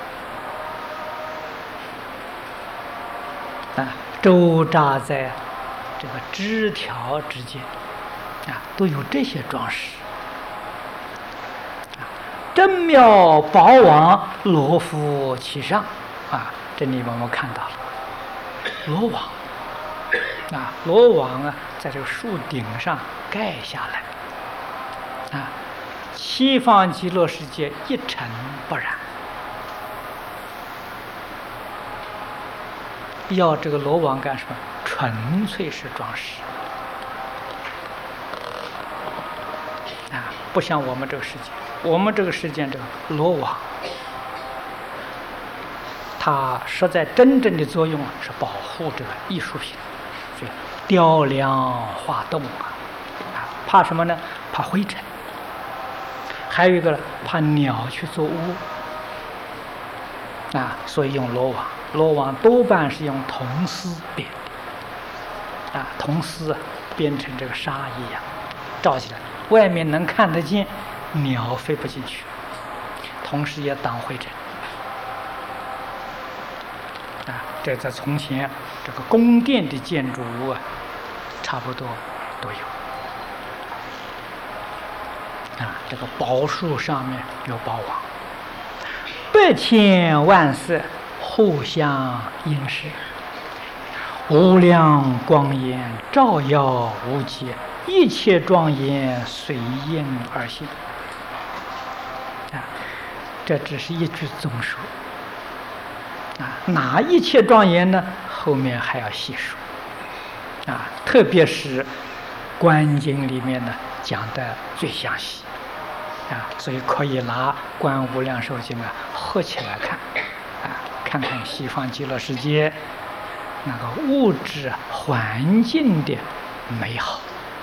周匝在这个枝条之间，都有这些装饰。真妙宝网罗敷其上，这里我们看到了罗网。罗网在这个树顶上盖下来。七方极乐世界一尘不染。要这个罗网干什么？纯粹是装饰。不像我们这个世界，我们这个世界这个罗网，它实在真正的作用是保护这个艺术品，所以雕梁画栋怕什么呢？怕灰尘。还有一个怕鸟去做窝。所以用罗网。罗网多半是用铜丝编的。铜丝编成这个纱一样，罩起来，外面能看得见，鸟飞不进去，同时也挡灰尘。这在从前这个宫殿的建筑物差不多都有。这个宝树上面有宝网，100千万色互相映饰，无量光焰照耀无界，一切庄严随应而现。这只是一句总说。哪一切庄严呢？后面还要细说。特别是观经里面呢讲的最详细。所以可以拿观无量寿经合起来看。看看西方极乐世界那个物质环境的美好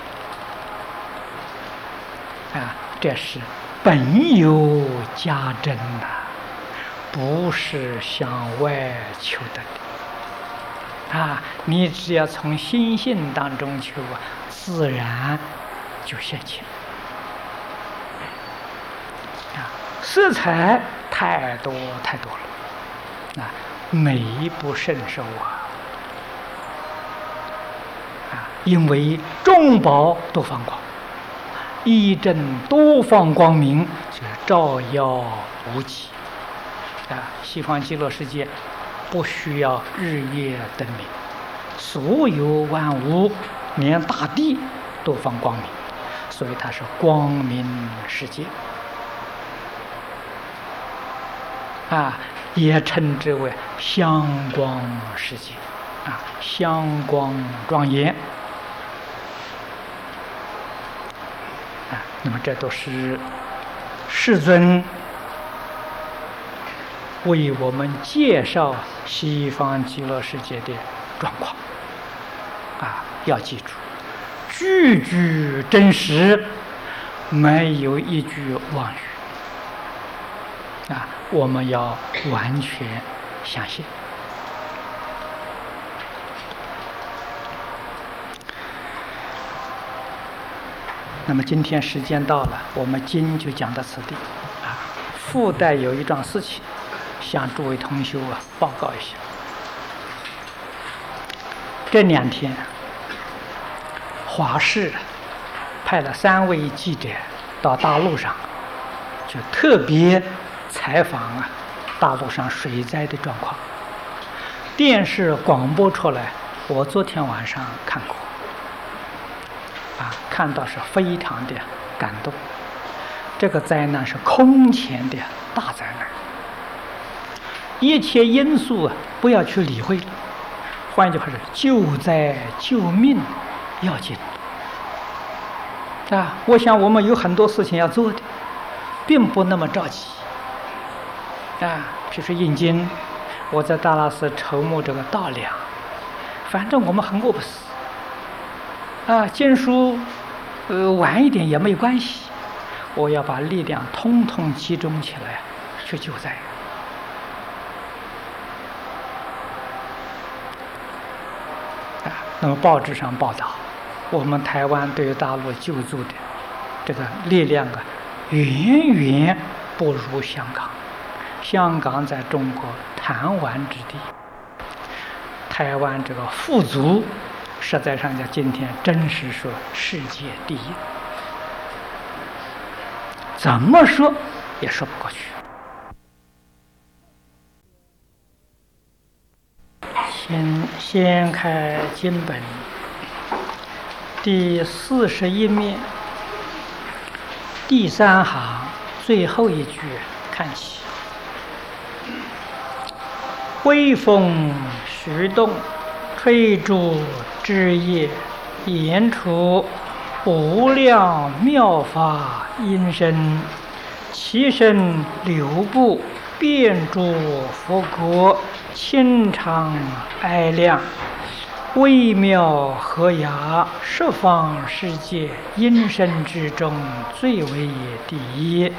啊，这是本有家珍呐，不是向外求得的啊。你只要从心性当中求啊，自然就现前啊。色彩太多太多了啊，美不胜收啊！因为众宝都放光，一正多放光明，就是照耀无极啊！西方极乐世界不需要日夜灯明，所有万物，连大地都放光明，所以它是光明世界啊，也称之为香光世界啊，香光庄严啊。那么这都是世尊为我们介绍西方极乐世界的状况啊，要记住，句句真实，没有一句妄语啊，我们要完全相信。那么今天时间到了，我们经就讲到此地啊。附带有一桩事情，向诸位同修报告一下。这2天，华视派了3位记者到大陆上，就特别采访大陆上水灾的状况。电视广播出来，我昨天晚上看过，看到是非常的感动。这个灾难是空前的大灾难，一切因素不要去理会了。换句话说，救灾救命要紧啊！我想我们有很多事情要做的，并不那么着急啊。就是印经，我在达拉斯筹募这个稻粮，反正我们很饿不死啊。经书晚一点也没关系，我要把力量通通集中起来去救灾啊。那么报纸上报道，我们台湾对大陆救助的这个力量远远不如香港。香港在中国弹丸之地，台湾这个富足，实在上讲今天真是说世界第一，怎么说也说不过去。先开经本第41面第3行最后一句看起。微风徐动，吹竹枝叶，言出无量妙法音声，其声流布，遍诸佛国，清长哀亮，微妙和雅，十方世界音声之中最为第一。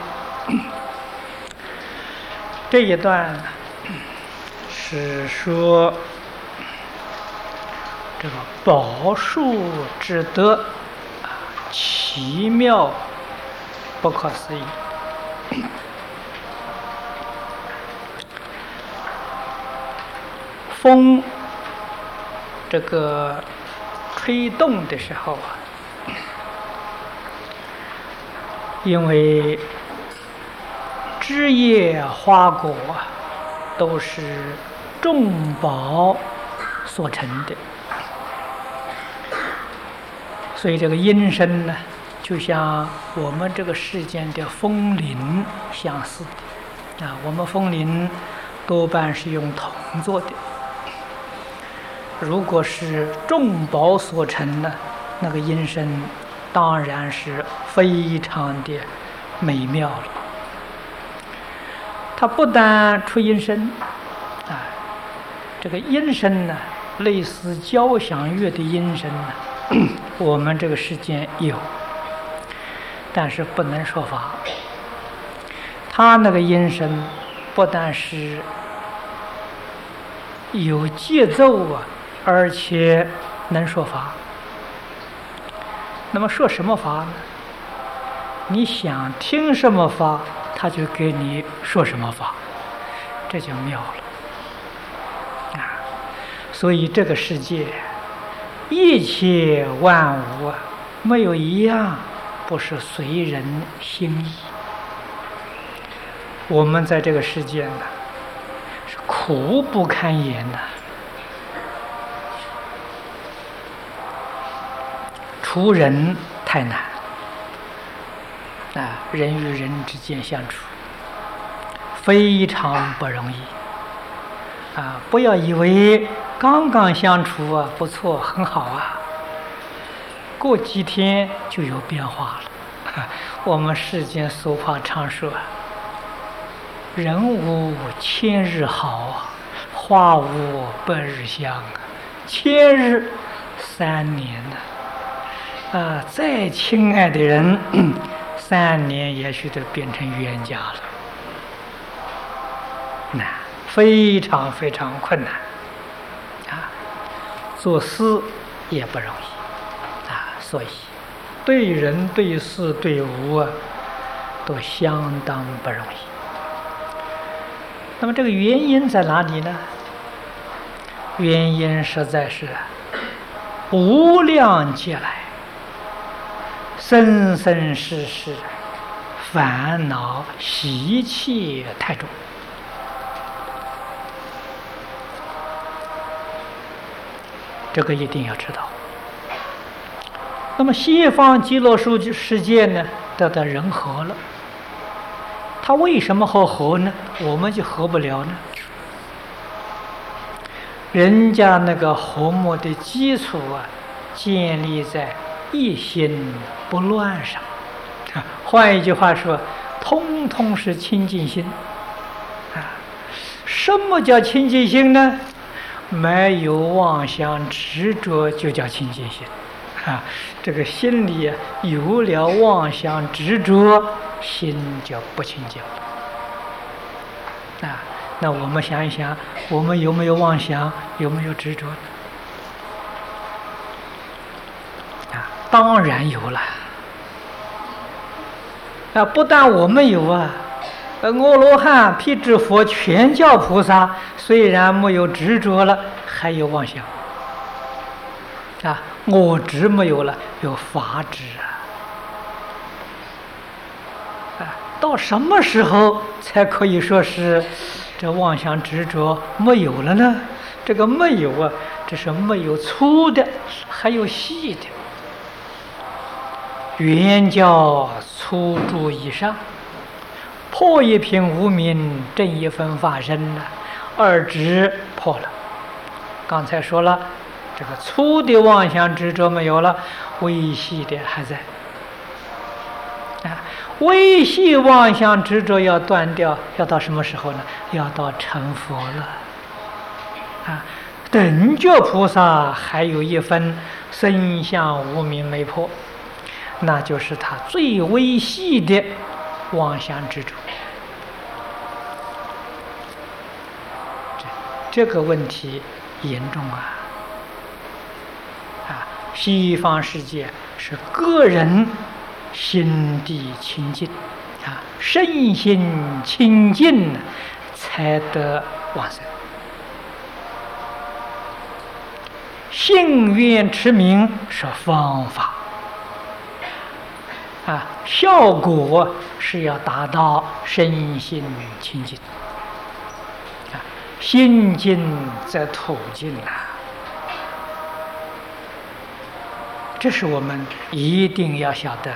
这一段是说这个宝树之德奇妙不可思议。风这个吹动的时候因为枝叶花果都是众宝所成的，所以这个音声呢，就像我们这个世间的风铃相似的啊。我们风铃多半是用铜做的，如果是众宝所成呢，那个音声当然是非常的美妙了。它不但出音声啊，这个音声呢类似交响乐的音声呢，我们这个世间有，但是不能说法。他那个音声不但是有节奏啊，而且能说法。那么说什么法呢？你想听什么法，他就给你说什么法，这就妙了啊！所以这个世界一切万物啊，没有一样不是随人心意。我们在这个世界呢，是苦不堪言的。处人太难啊，人与人之间相处非常不容易啊！不要以为刚刚相处啊不错很好啊，过几天就有变化了。我们世间俗话常说，人无千日好，花无百日香啊，千日3年呢。再亲爱的人，3年也许都变成冤家了，难，非常非常困难啊！做事也不容易啊，所以对人对事对物啊，都相当不容易。那么这个原因在哪里呢？原因实在是无量劫来生生世世烦恼习气太重，这个一定要知道。那么西方极乐世界呢，得到人和了，它为什么和呢？我们就和不了呢？人家那个和睦的基础啊，建立在一心不乱上。换一句话说，通通是清净心啊。什么叫清净心呢？没有妄想执着就叫清净心啊。这个心里有了妄想执着，心就不清净了啊。那我们想一想，我们有没有妄想，有没有执着呢？当然有了啊！不但我们有啊，阿罗汉、辟支佛、全教菩萨虽然没有执着了，还有妄想啊。我执没有了，有法执啊。到什么时候才可以说是这妄想执着没有了呢？这个没有啊，这是没有粗的，还有细的。圆教粗住以上，破一品无明，正一分法身呢，二执破了。刚才说了，这个粗的妄想执着没有了，微细的还在啊。微细妄想执着要断掉，要到什么时候呢？要到成佛了啊。等觉菩萨还有一分身相无明没破，那就是他最微细的妄想执着。这个问题严重啊！西方世界是个人心地清净啊，身心清净才得往生。信愿持名是方法啊，效果是要达到身心清净啊，心净则土净啊。这是我们一定要晓得。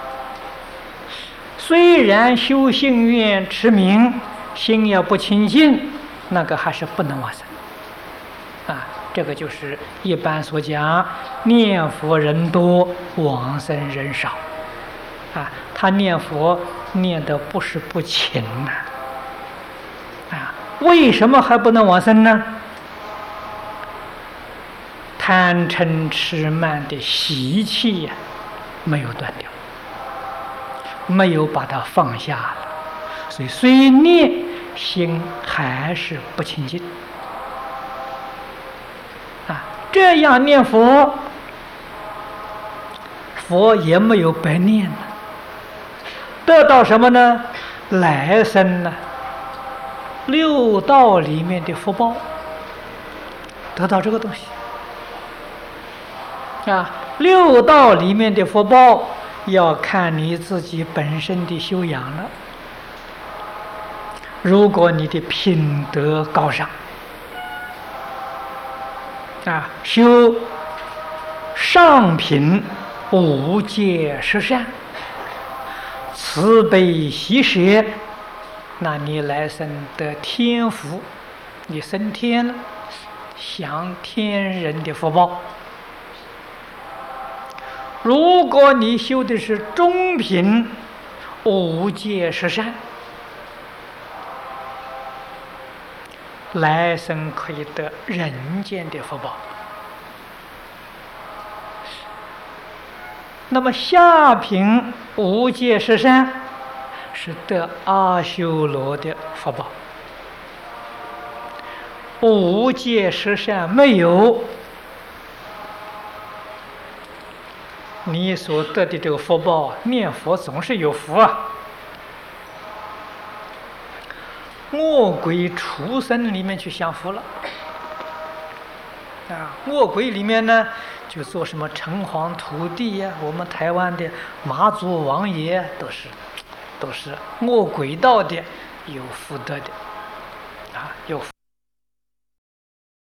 虽然修信愿持名，心要不清净，那个还是不能往生啊。这个就是一般所讲，念佛人多，往生人少啊。他念佛念的不是不勤呐为什么还不能往生呢？ 贪嗔痴慢的习气呀，没有断掉，没有把它放下了，所以虽念心还是不清净啊。这样念佛，佛也没有白念了，得到什么呢？来生呢，六道里面的福报，得到这个东西啊。六道里面的福报要看你自己本身的修养了。如果你的品德高尚啊，修上品无戒十善，慈悲喜舍，那你来生得天福，你升天了，享天人的福报。如果你修的是中品无戒十善，来生可以得人间的福报。那么下品无戒十善是得阿修罗的福报。无戒十善没有，你所得的这个福报，念佛总是有福啊。恶鬼畜生里面去享福了啊！恶鬼里面呢，就做什么城隍土地呀，我们台湾的妈祖王爷都是恶鬼道的，有福德的。